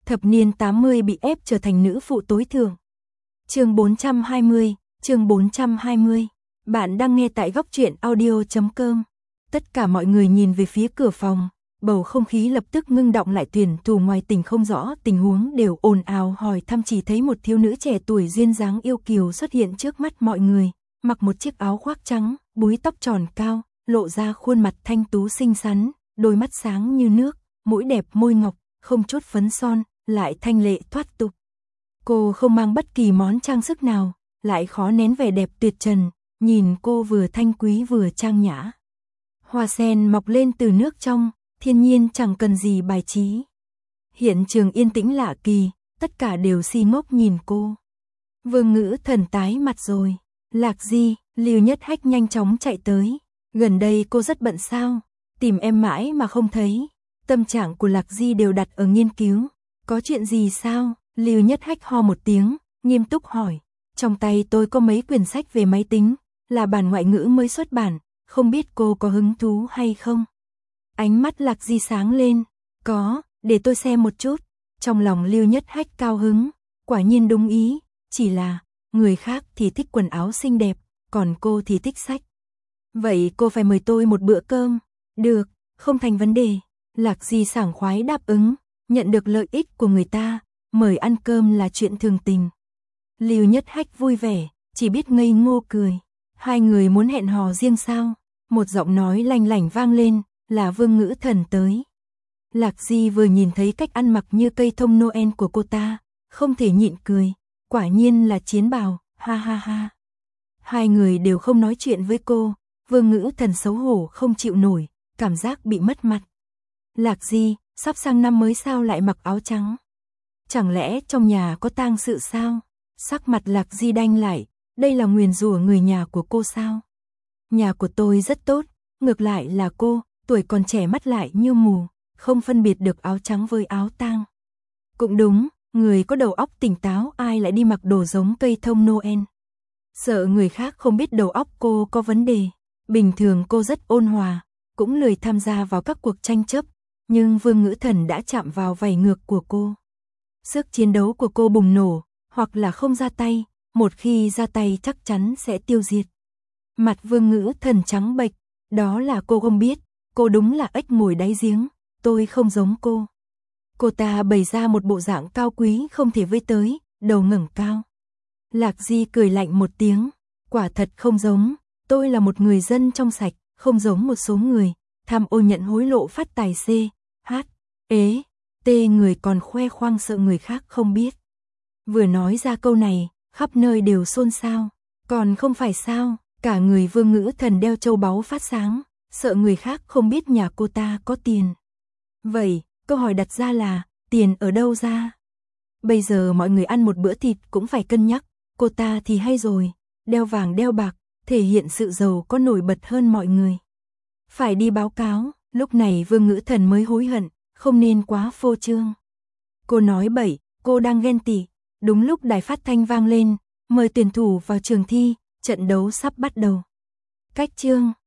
Thập niên 80 bị ép trở thành nữ phụ tối thượng. Chương 420. Bạn đang nghe tại góc truyện audio.com. Tất cả mọi người nhìn về phía cửa phòng, bầu không khí lập tức ngưng động lại, tuyển thủ ngoài tỉnh không rõ tình huống đều ồn ào hỏi thăm, chỉ thấy một thiếu nữ trẻ tuổi duyên dáng yêu kiều xuất hiện trước mắt mọi người, mặc một chiếc áo khoác trắng, búi tóc tròn cao, lộ ra khuôn mặt thanh tú xinh xắn, đôi mắt sáng như nước, mũi đẹp môi ngọc, không chút phấn son, lại thanh lệ thoát tục. Cô không mang bất kỳ món trang sức nào, lại khó nén vẻ đẹp tuyệt trần, nhìn cô vừa thanh quý vừa trang nhã. Hoa sen mọc lên từ nước trong, thiên nhiên chẳng cần gì bài trí. Hiện trường yên tĩnh lạ kỳ, tất cả đều si ngốc nhìn cô. Vương Ngữ Thần tái mặt rồi. Lạc Di, Lưu Nhất Hách nhanh chóng chạy tới. Gần đây cô rất bận sao? Tìm em mãi mà không thấy. Tâm trạng của Lạc Di đều đặt ở nghiên cứu. Có chuyện gì sao? Lưu Nhất Hách ho một tiếng, nghiêm túc hỏi. Trong tay tôi có mấy quyển sách về máy tính, là bản ngoại ngữ mới xuất bản, không biết cô có hứng thú hay không? Ánh mắt Lạc Di sáng lên. Có, để tôi xem một chút. Trong lòng Lưu Nhất Hách cao hứng, quả nhiên đúng ý, chỉ là người khác thì thích quần áo xinh đẹp, còn cô thì thích sách. Vậy cô phải mời tôi một bữa cơm. Được, không thành vấn đề. Lạc Di sảng khoái đáp ứng, nhận được lợi ích của người ta, mời ăn cơm là chuyện thường tình. Lưu Nhất Hách vui vẻ, chỉ biết ngây ngô cười. Hai người muốn hẹn hò riêng sao? Một giọng nói lanh lảnh vang lên, là Vương Ngữ Thần tới. Lạc Di vừa nhìn thấy cách ăn mặc như cây thông Noel của cô ta, không thể nhịn cười. Quả nhiên là chiến bào, ha ha ha. Hai người đều không nói chuyện với cô, Vương Ngữ Thần xấu hổ không chịu nổi, cảm giác bị mất mặt. Lạc Di, sắp sang năm mới sao lại mặc áo trắng? Chẳng lẽ trong nhà có tang sự sao? Sắc mặt Lạc Di đanh lại, đây là nguyền rủa người nhà của cô sao? Nhà của tôi rất tốt, ngược lại là cô, tuổi còn trẻ mắt lại như mù, không phân biệt được áo trắng với áo tang. Cũng đúng, người có đầu óc tỉnh táo ai lại đi mặc đồ giống cây thông Noel. Sợ người khác không biết đầu óc cô có vấn đề. Bình thường cô rất ôn hòa, cũng lười tham gia vào các cuộc tranh chấp, nhưng Vương Ngữ Thần đã chạm vào vảy ngược của cô. Sức chiến đấu của cô bùng nổ, hoặc là không ra tay, một khi ra tay chắc chắn sẽ tiêu diệt. Mặt Vương Ngữ Thần trắng bệch, đó là cô không biết, cô đúng là ếch ngồi đáy giếng, tôi không giống cô. Cô ta bày ra một bộ dạng cao quý không thể với tới, đầu ngẩng cao. Lạc Di cười lạnh một tiếng, quả thật không giống, tôi là một người dân trong sạch, không giống một số người, tham ô nhận hối lộ phát tài người còn khoe khoang sợ người khác không biết. Vừa nói ra câu này, khắp nơi đều xôn xao, còn không phải sao, cả người Vương Ngữ Thần đeo châu báu phát sáng, sợ người khác không biết nhà cô ta có tiền. Vậy, câu hỏi đặt ra là, tiền ở đâu ra? Bây giờ mọi người ăn một bữa thịt cũng phải cân nhắc, cô ta thì hay rồi, đeo vàng đeo bạc, thể hiện sự giàu có nổi bật hơn mọi người. Phải đi báo cáo, lúc này Vương Ngữ Thần mới hối hận, không nên quá phô trương. Cô nói bậy, cô đang ghen tị. Đúng lúc đài phát thanh vang lên, mời tuyển thủ vào trường thi, trận đấu sắp bắt đầu. Cách chương